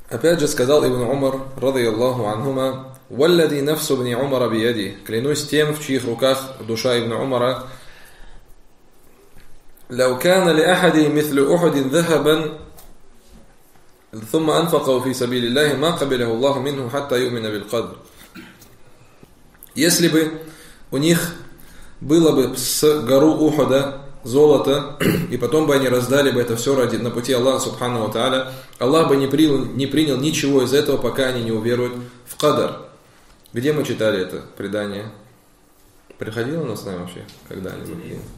Опять же сказал Ибн Умар, радийаллаху анхума: «Валлади нафсу бни Умара бияди». Клянусь тем, в чьих руках душа Ибн Умара. «Лау кана ли ахади мithlu ухадин захабан, thumма анфакау фи сабили Аллахи, ма кабиляху Аллаху минху хатта ю'мина бил кадр». Если бы у них было бы с гору Ухуда золото, и потом бы они раздали бы это все на пути Аллаха Субхану ва Тааля, Аллах бы не принял ничего из этого, пока они не уверуют в Кадар. Где мы читали это предание? Приходило у нас вообще когда-нибудь?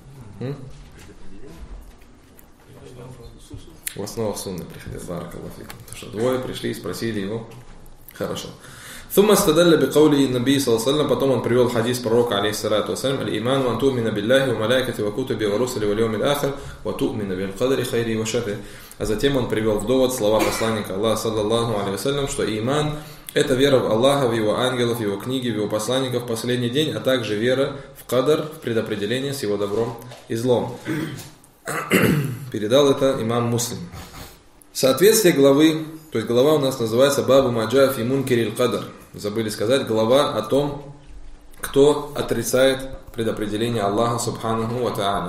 В основах сунны приходил. Баракаллаху фикум. Потому что двое пришли и спросили его. Хорошо. ثم استدل بقوله النبي صلى الله عليه وسلم, потом он привел хадис пророка алейхиссалату вассалям: الإيمان وأن تؤمن بالله وملائكته وكتبه ورسله واليوم الآخر وتؤمن بالقدر خيره وشره. А затем он привел в довод слова посланника Аллаха саллаллаху алейхи вассалям, что иман — это вера в Аллаха, в его ангелов, в его книги, в его посланников в последний день, а также вера в кадар, в предопределение с его добром и злом. Передал это имам Муслим. Соответствие главы, то есть глава у нас называется Бабу Маджа фи мункирил кадар. Забыли сказать, глава о том, кто отрицает предопределение Аллаха Субханаху ва Тааля.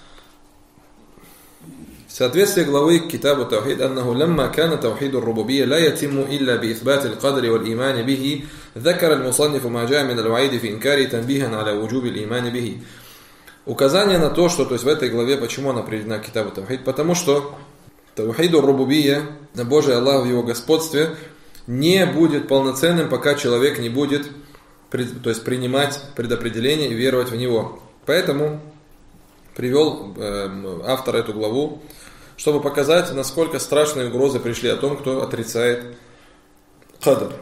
Соответствие главы к китабу Таухид: «Аннаху лямма кана таухиду рубубия ла ятимму илля би ithбати al-qadri wal-имани бихи, ذكر المصنف ما جاء من الوعيد في إنكاره تنبيها على وجوب الإيمان به». Указание на то, что, то есть в этой главе, почему она приведена к китабу Таухид? Потому что таухиду рубубия, Божий Аллах в его господстве, не будет полноценным, пока человек не будет, то есть принимать предопределение и веровать в него. Поэтому привел автор эту главу, чтобы показать, насколько страшные угрозы пришли о том, кто отрицает кадар.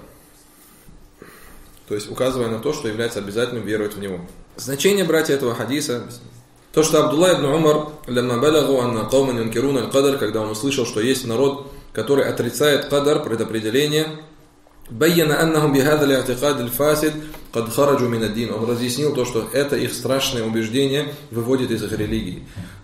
То есть указывая на то, что является обязательным веровать в него. Значение, братья, этого хадиса: то, что Абдулла ибн Умар, когда он услышал, что есть народ, который отрицает кадар, предопределение, он разъяснил то, что это их страшное убеждение выводит из их религии.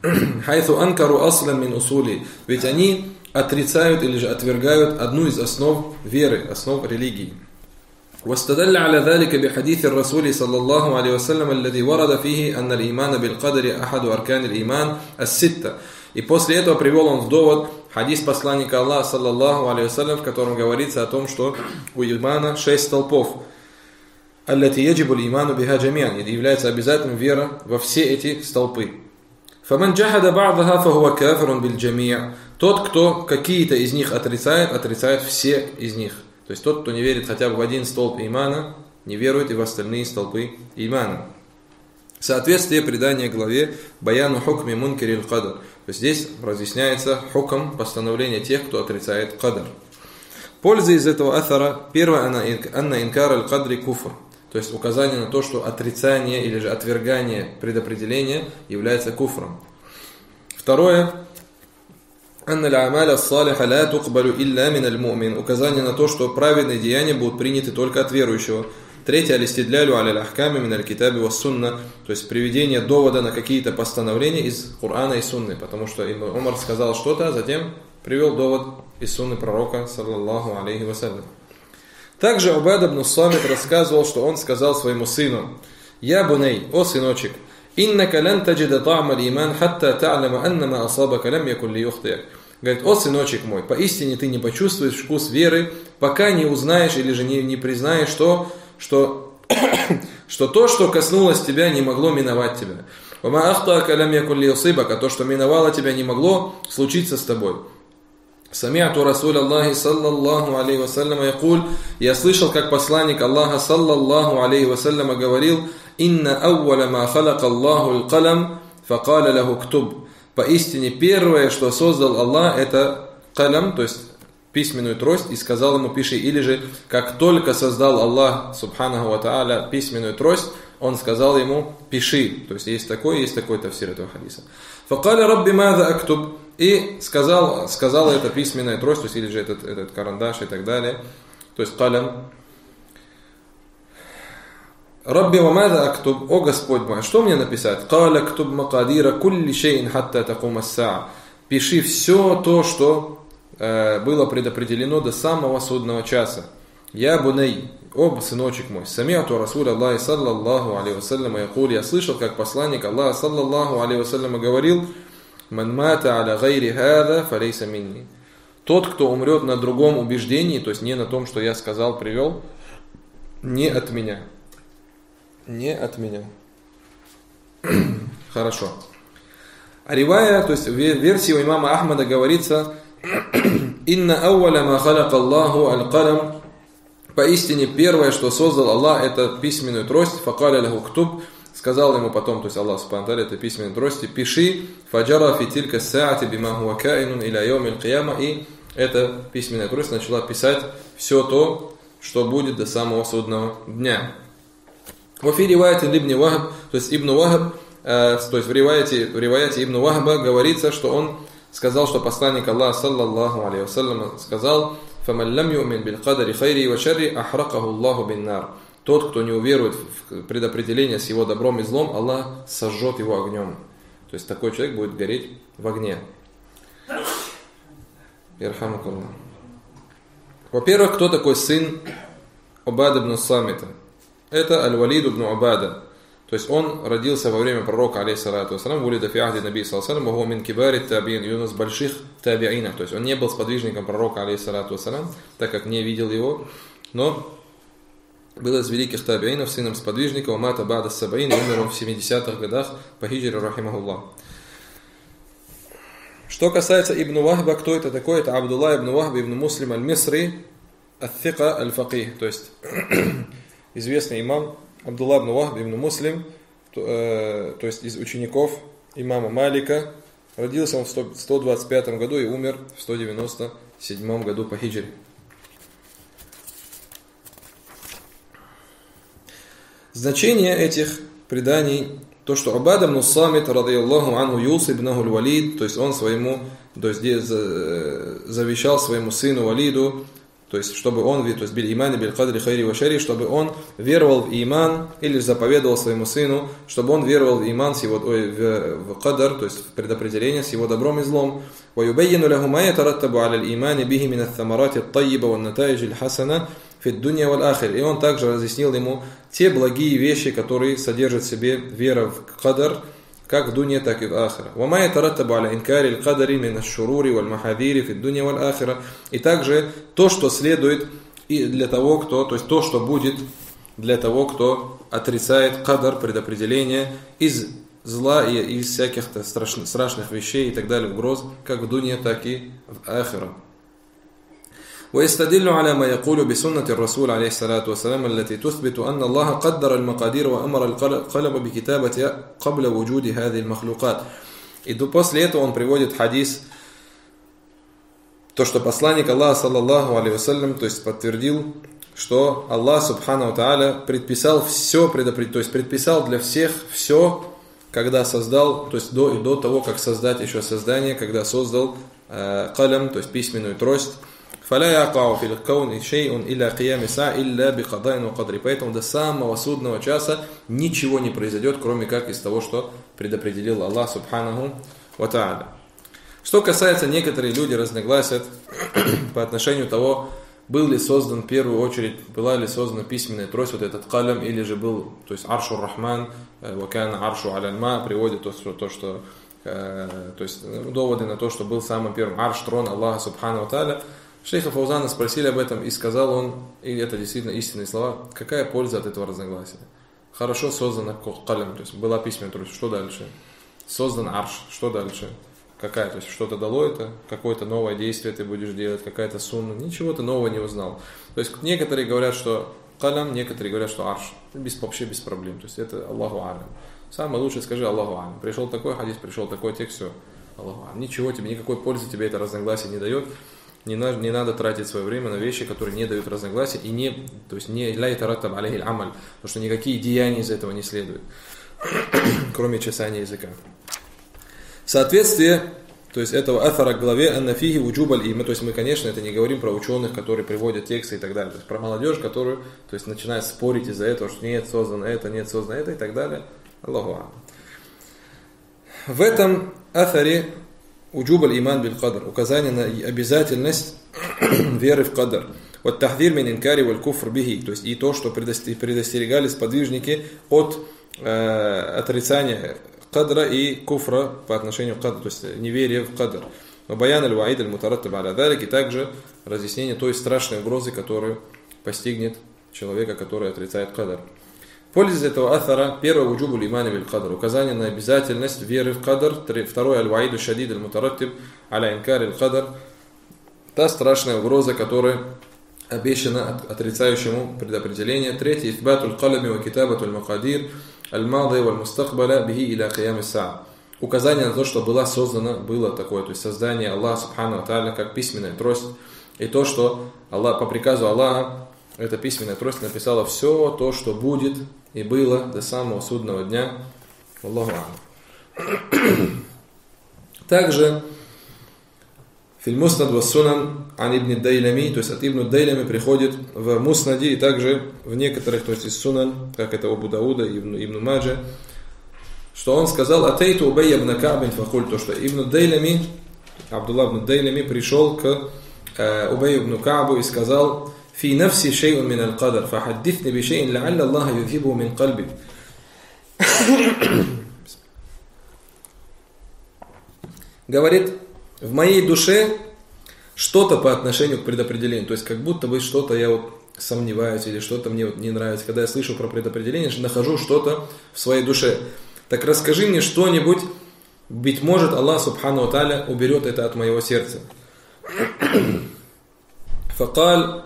Ведь они отрицают или же отвергают одну из основ веры, основ религии. واستدل على ذلك بحديث الرسول صلى الله عليه وسلم الذي ورد فيه أن الإيمان بالقدر أحد أركان الإيمان الستة. И после этого привел он в довод хадис посланника Аллаха саллаллаху алейхи вассалям, в котором говорится о том, что у имана 6 столпов. التي يجب الإيمان بها جميعا. И является обязательным вера во все эти столпы. فمن جحد بعضها فهو كافر بالجميع. Тот, кто какие-то из них отрицает все из них. То есть тот, кто не верит хотя бы в один столб имана, не верует и в остальные столпы имана. Соответствие предания главе Баяну хукми мункирил кадар. То есть здесь разъясняется хукм, постановление тех, кто отрицает кадар. Польза из этого аthара: первое, анна инкар аль-кадри куфр. То есть указание на то, что отрицание или же отвергание предопределения является куфром. Второе, анна аль-амаля ас-салиха ла туқбалу илля мин аль-му'мин. Указание на то, что праведные деяния будут приняты только от верующего. Третье, алистидлялю аля аль-ахками мин аль-китаби ва-сунна. То есть приведение довода на какие-то постановления из Корана и Сунны. Потому что Ибн Умар сказал что-то, а затем привел довод из Сунны пророка, саллаллаху алейхи вассалям. Также Убад ибн Самит рассказывал, что он сказал своему сыну: «Я буней, о сыночек, иннака лан таджида та'ма аль-иман хатта та'лама анна ма асабака лам якун лиюхтиак». Говорит: «О сыночек мой, поистине ты не почувствуешь вкус веры, пока не узнаешь или же не признаешь что то, что коснулось тебя, не могло миновать тебя. Вама ахтаака лам якун лиюсибака, то, что миновало тебя, не могло случиться с тобой». Сами'ту Расуль Аллахи саллаллаху алейхи вассалям якуль. Я слышал, как посланник Аллаха саллаллаху алейхи вассалям говорил: «Инна ауаля ма халака Аллаху аль-калам, факаля лаху ктуб». Поистине первое, что создал Аллах, это калам, то есть письменную трость, и сказал ему: пиши. Или же, как только создал Аллах субханаху ва тааля письменную трость, он сказал ему: пиши. То есть есть такой тафсир этого хадиса. Факаля рабби маза актуб. И сказала эта письменная трость, то есть или же этот карандаш и так далее, то есть калям. Рабби ва маза актуб, о Господь мой, что мне написать? Каля актуб макадира кулли шейин хатта такум ас-саа. Пиши все то, что было предопределено до самого судного часа. Я буней, о сыночек мой, самиату Расуля Аллахи саллаллаху алейхи вассаляма якуль, я слышал, как посланник Аллаха саллаллаху алейхи вассаляма говорил: ман мата аля гайри хада фалейса минни. Тот, кто умрет на другом убеждении, то есть не на том, что я сказал, привел, не от меня. Не от меня. Хорошо. А ривая, то есть в версии у имама Ахмада говорится: «Инна ауаля ма халака Аллаху аль-калам». Поистине первое, что создал Аллах, это письменную трость. Факаля лаху ктуб. Сказал ему потом, то есть Аллах субхану ва тааля, это письменной трости: пиши. Фаджара фи тилька саати бима хуа каинун иля йомил кияма. И эта письменная трость начала писать все то, что будет до самого судного дня. Вафи риваяти ибн Вахаб, то есть Ибн Вахаб, то есть в риваяте Ибн Вахаба говорится, что он сказал, что посланник Аллаха саллаллаху алейхи вассалям сказал: «Фаман лам юмин бил кадари хайри ва шарри ахракаху Аллаху бин нар». Тот, кто не уверует в предопределение с его добром и злом, Аллах сожжет его огнем. То есть такой человек будет гореть в огне. Ирхамукаллах. Во-первых, кто такой сын Убада ибн Самита? Это Аль-Валид ибн Убада. То есть он родился во время пророка, алейхиссалату вассалам, вулида фи ахди наби саллаллаху алейхи вассалам, мин кибари табиин, и он из больших табиинов. То есть он не был сподвижником пророка, алейхиссалату вассалам, так как не видел его, но был из великих табиинов, сыном сподвижника, умата бада сабаин, умер он в 70-х годах по хиджре, рахимахуллах. Что касается Ибн Вахба, кто это такой? Это Абдулла ибн Вахб ибн Муслим аль-Мисри, ат-Thика аль-Факих, то есть известный имам Абдулла ибн Вахб ибн Муслим, то есть из учеников имама Малика, родился он в 125 году и умер в 197 году по хиджре. Значение этих преданий, то, что Убада ибн Самит, радийаллаху анху, юси ибнаху аль-Валид, то есть он завещал своему сыну Валиду, то есть чтобы он, то есть бил имани бил кадри хайри ва шарри, чтобы он веровал в иман, или заповедовал своему сыну, чтобы он веровал в иман, в кадар, то есть в предопределение с его добром и злом. Ва юбаййину лаху ма ятараттабу аля аль-имани биhi мин ат-тамарати ат-таййиба ва ан-натаидж аль-хасана фи ад-дунья вал-ахир. И он также разъяснил ему те благие вещи, которые содержат в себе вера в кадар, как в дунье, так и в ахира. وَمَا يَتَرَتَّبُ عَلَى إِنْكَارِ الْقَدَرِ مِنَ الشُّرُورِ وَالْمَحَذِيرِ فِي الدُّنْيَا وَالْآخِرَةِ. И также то, что следует и для того, кто, то есть то, что будет для того, кто отрицает кадар, предопределение, из зла и из всяких страшных вещей и так далее, угроз, как в дунье, так и в ахира. ويستدل على ما يقول بسنة الرسول عليه الصلاة والسلام التي تثبت أن الله قدر المقادير وأمر القلم بكتابة قبل وجود هذه المخلوقات. И после этого он приводит хадис, то, что посланник Аллаха саллаллаху алейхи вассалям, то есть подтвердил, что Аллах субхану ва тааля предписал все, то есть предписал для всех все, когда создал, то есть до того, как создать еще создание, когда создал калям, то есть письменную трость. فلا يقع في الكون شيء إلا قيام الساعة إلا بقضاء وقدر. Поэтому до самого судного часа ничего не произойдет, кроме как из того, что предопределил Аллах субханаху ва тааля. Что касается, некоторые люди разногласят по отношению того, был ли создан в первую очередь, была ли создана письменная трость, вот этот калям, или же был, то есть аршур рахман, вакана аршу аль-ма, приводит то, что то есть доводы на то, что был самым первым арш, трон Аллаха субханаху ва тааля. Шейха Фаузана спросили об этом, и сказал он, и это действительно истинные слова, какая польза от этого разногласия? Хорошо создана калям, то есть была письменная трость, что дальше? Создан арш, что дальше? Какая, то есть что-то дало это, какое-то новое действие ты будешь делать, какая-то сунна, ничего ты нового не узнал. То есть некоторые говорят, что калям, некоторые говорят, что арш, вообще без проблем, то есть это Аллаху алям. Самое лучшее скажи Аллаху алям. Пришел такой хадис, пришел такой текст, все, Аллаху алям. Ничего тебе, никакой пользы тебе это разногласие не дает. Не надо тратить свое время на вещи, которые не дают разногласия, и не ля ятараттаб алейхи аль-амаль, потому что никакие деяния из этого не следуют, кроме чесания языка. Соответствие, то есть этого аthара к главе аннафихи вуджубаль има, то есть мы, конечно, это не говорим про ученых, которые приводят тексты и так далее, то есть про молодежь, которую, то есть начинает спорить из-за этого, что нет создано это, нет создано это и так далее. Аллаху а'алам. В этом аthаре уджуб аль-иман биль-кадр, указание на обязательность веры в кадр. Вот тахдир мин инкари валь куфр бихи, то есть и то, что предостерегали сподвижники от отрицания кадра и куфра по отношению к кадру, то есть неверие в кадр. Баян аль-ваид аль-мутараттаб аля далик, и также разъяснение той страшной угрозы, которую постигнет человека, который отрицает кадр. Пользуясь этого аthара, первое уджубу лимани биль кадр, указание на обязательность веры в кадр, второе аль-ваиду шадид аль-мутараттаб аля инкари аль-кадр, та страшная угроза, которая обещана отрицающему предопределение. Третье ифбатуль калами ва китабатуль макадир аль-мади валь мустакбаля бихи иля киям ис-саа. Указание на то, что было такое, то есть создание Аллаха Субхану ва Тааля как письменная трость, и то, что Аллах, по приказу Аллаха, эта письменная трость написала все то, что будет и было до самого судного дня. Аллаху а'лам. Также филь муснад ва сунан ан ибн Дайлами, то есть от ибн Дайлями приходит в муснаде и также в некоторых, то есть из сунан, как это Абу Дауда и ибн Маджа, что он сказал: «Атейту Убай ибн Ка'бин факуль», то, что ибн Дайлями, Абдулла ибн Дайлями пришел к Убай ибн Ка'бу и сказал: «Фи нафси шей'ун мин аль-кадр, фахаддифни би шей'ин ла'алля Аллаха юдхибу мин кальби». Говорит, в моей душе что-то по отношению к предопределению, то есть как будто бы что-то я вот сомневаюсь или что-то мне вот не нравится, когда я слышу про предопределение, нахожу что-то в своей душе. Так расскажи мне что-нибудь, быть может Аллах Субхану ва Тааля уберет это от моего сердца. Факаль,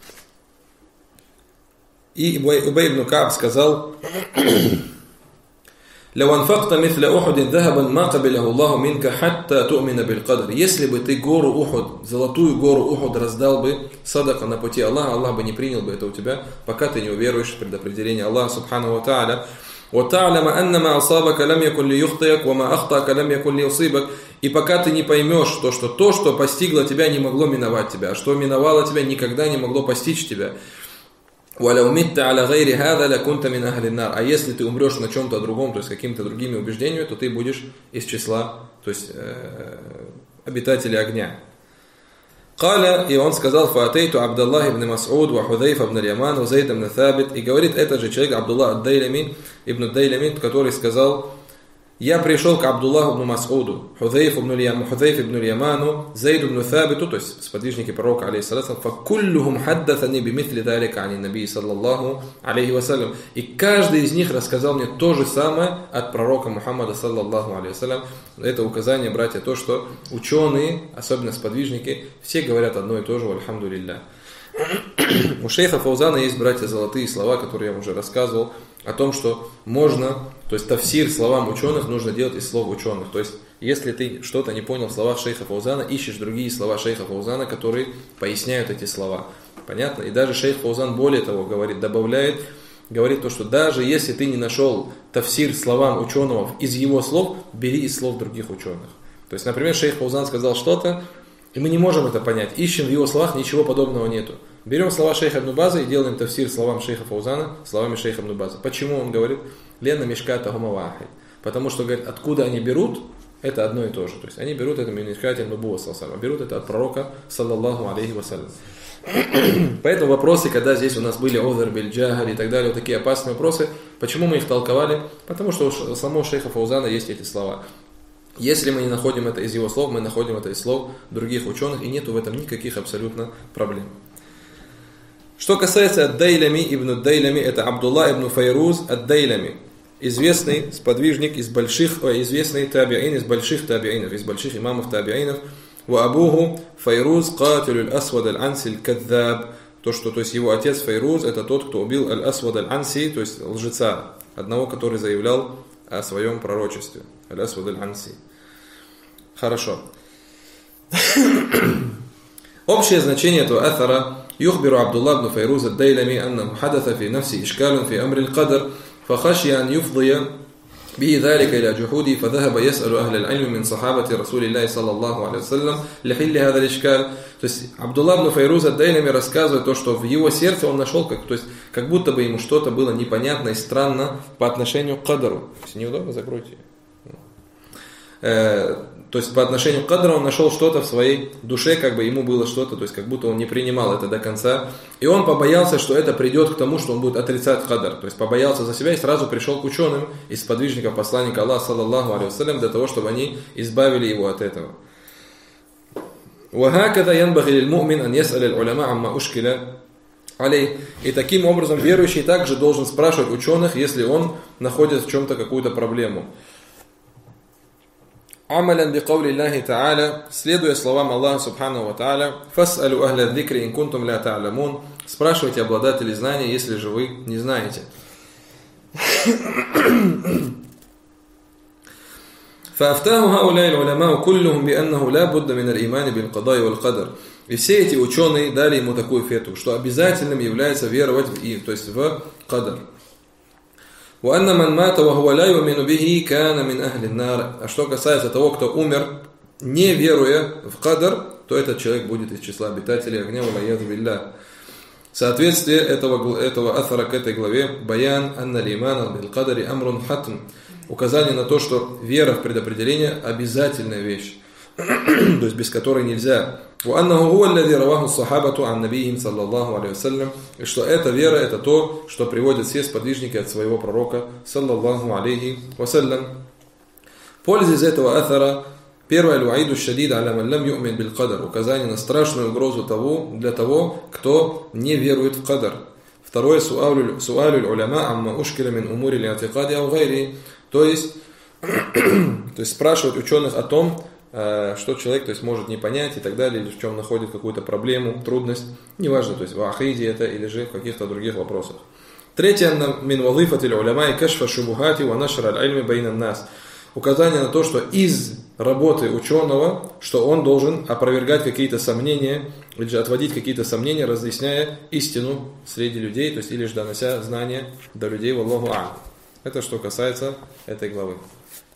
и Убай ибн Ка'б сказал: «Лау анфакта мисля Ухудин захабан ма кабилаху Аллаху минка хатта ту'мина биль кадр». Если бы ты гору Ухуд, золотую гору Ухуд раздал бы садака на пути Аллаха, Аллах бы не принял бы это у тебя, пока ты не уверуешь в предопределение Аллаха Субхану ва Тааля. وَتَعْلَمَ أَنَّمَا أَصَابَكَ لَمْ يَكُنْ لِيُخْطِئَكَ وَمَا أَخْطَأَكَ لَمْ يَكُنْ لِيُصِيبَكَ. И пока ты не поймешь то, что постигло тебя, не могло миновать тебя, а что миновало тебя, никогда не могло постичь тебя. وَلَوْ مِتَّ عَلَى غَيْرِ هَذَا لَكُنْتَ مِنْ أَهْلِ النَّارِ. А если ты умрешь на чем-то другом, то есть какими-то другими убеждениями, то ты будешь из числа, то есть обитателей огня. Каля, и он сказал: «Фаатейту Абдаллах ибн Мас'уд, ва Худайфа ибн Яман, ва Зайд ибн Тhabит». И говорит этот же человек, Абдуллах ад-Дайлями, ибн Дайлями, который сказал: «Я пришел к Абдуллаху ибн Мас'уду, Худайф ибн Яману, Зайд ибн Тhabиту», то есть сподвижники пророка, алейхиссалату, «факуллюхум хаддатани бимитли далика ани наби, саллаллаху алейхи вассалям». И каждый из них рассказал мне то же самое от пророка Мухаммада, саллаллаху алейхи вассалям. Это указание, братья, то, что ученые, особенно сподвижники, все говорят одно и то же, альхамдулиллах. У шейха Фаузана есть, братья, золотые слова, которые я уже рассказывал, о том, что можно, то есть тафсир словам ученых нужно делать из слов ученых. То есть, если ты что-то не понял в словах шейха Фаузана, ищешь другие слова шейха Фаузана, которые поясняют эти слова. Понятно? И даже шейх Фаузан более того говорит, говорит то, что даже если ты не нашел тафсир словам ученого из его слов, бери из слов других ученых. То есть, например, шейх Фаузан сказал что-то, и мы не можем это понять. Ищем в его словах, ничего подобного нету. Берем слова шейха ибн База и делаем тафсир словам шейха Фаузана, словами шейха ибн База. Почему он говорит? Лена мишката гумавахи. Потому что, говорит, откуда они берут, это одно и то же. То есть они берут это мишката нубуа саллаллаху, берут это от пророка, саллаллаху алейхи вассалям. Поэтому вопросы, когда здесь у нас были озар биль джахаль и так далее, вот такие опасные вопросы, почему мы их толковали? Потому что у самого шейха Фаузана есть эти слова. Если мы не находим это из его слов, мы находим это из слов других ученых, и нету в этом никаких абсолютно проблем. Что касается ад-Дайлями, ибн Дайлями, это Абдулла ибн Файруз ад-Дайлями, известный сподвижник из известный табиин из больших табиинов, из больших имамов табиинов. Ва абуху Файруз катилю аль-Асвад аль-Анси аль-Каддаб. То есть его отец Файруз, это тот, кто убил аль-Асвад аль-Анси, то есть лжеца, одного, который заявлял о своем пророчестве. Аль-Асвад аль-Анси. Хорошо. Общее значение этого аthара: يخبر عبد الله بن فيروز الديلمي أنه حدث في نفسه إشكال في أمر القدر فخشي أن يفضي به ذلك إلى جحوده فذهب يسأل أهل العلم من صحابة رسول الله صلى الله عليه وسلم لحل هذا الإشكال. То есть Абдулла ибн Файруз ад-Дайлями рассказывает то, что в его сердце он нашел, то есть как будто бы ему что-то было непонятно и странно по отношению к кадару. Если неудобно, закройте. то есть по отношению к кадр он нашел что-то в своей душе, как бы ему было что-то, то есть как будто он не принимал это до конца. И он побоялся, что это придет к тому, что он будет отрицать кадр. То есть побоялся за себя и сразу пришел к ученым из сподвижников посланника Аллаха, саллаллаху алейхи вассалям, для того, чтобы они избавили его от этого. وهكذا ينبغي للمؤمن أن يسأل العلماء عما أشكل عليه. И таким образом верующий также должен спрашивать ученых, если он находит в чем-то какую-то проблему. عملا بقول الله تعالى, следуя словам Аллаха субхану ва тааля, فاسألوا أهل الذكر إن كنتم لا تعلمون, спрашивайте обладателей знания, если же вы не знаете. فأفتاه هؤلاء العلماء كلهم بأنه لا بد من الإيمان بالقضاء والقدر. И все эти ученые дали ему такую фетву, что обязательным является веровать в их, то есть в кадар. وأن من مات وهو لا يؤمن به كان من أهل النار. А что касается того, кто умер, не веруя в кадар, то этот человек будет из числа обитателей огня. والعياذ بالله. Соответствие этого аthара к этой главе баян анна лимана бил кадари амрун хатм. Указание на то, что вера в предопределение обязательная вещь, то есть без которой нельзя. وأنه هو الذي رواه الصحابة عن نبيهم صلى الله عليه وسلم. И что эта вера, это то, что приводят все сподвижники от своего пророка саллаллаху алейхи вассалям. Польза из этого аthара: первое, аль-ваиду шадид аля ман лам ю'мин бил кадар, указание на страшную угрозу для того, кто не верует в кадар. Второе, суалюль уляма амма ушкиля мин умури ли'атикади ау гайри, то есть спрашивать ученых о том, что человек, то есть, может не понять и так далее, или в чем находит какую-то проблему, трудность, неважно, то есть в ахиде это или же в каких-то других вопросах. Третье, мин вазифатиль уляма и кашфа шубухати ва нашра аль-ильми байнан нас, указание на то, что из работы ученого, что он должен опровергать какие-то сомнения, или же отводить какие-то сомнения, разъясняя истину среди людей, то есть или же донося знания до людей, валлаху а'лам. Это что касается этой главы.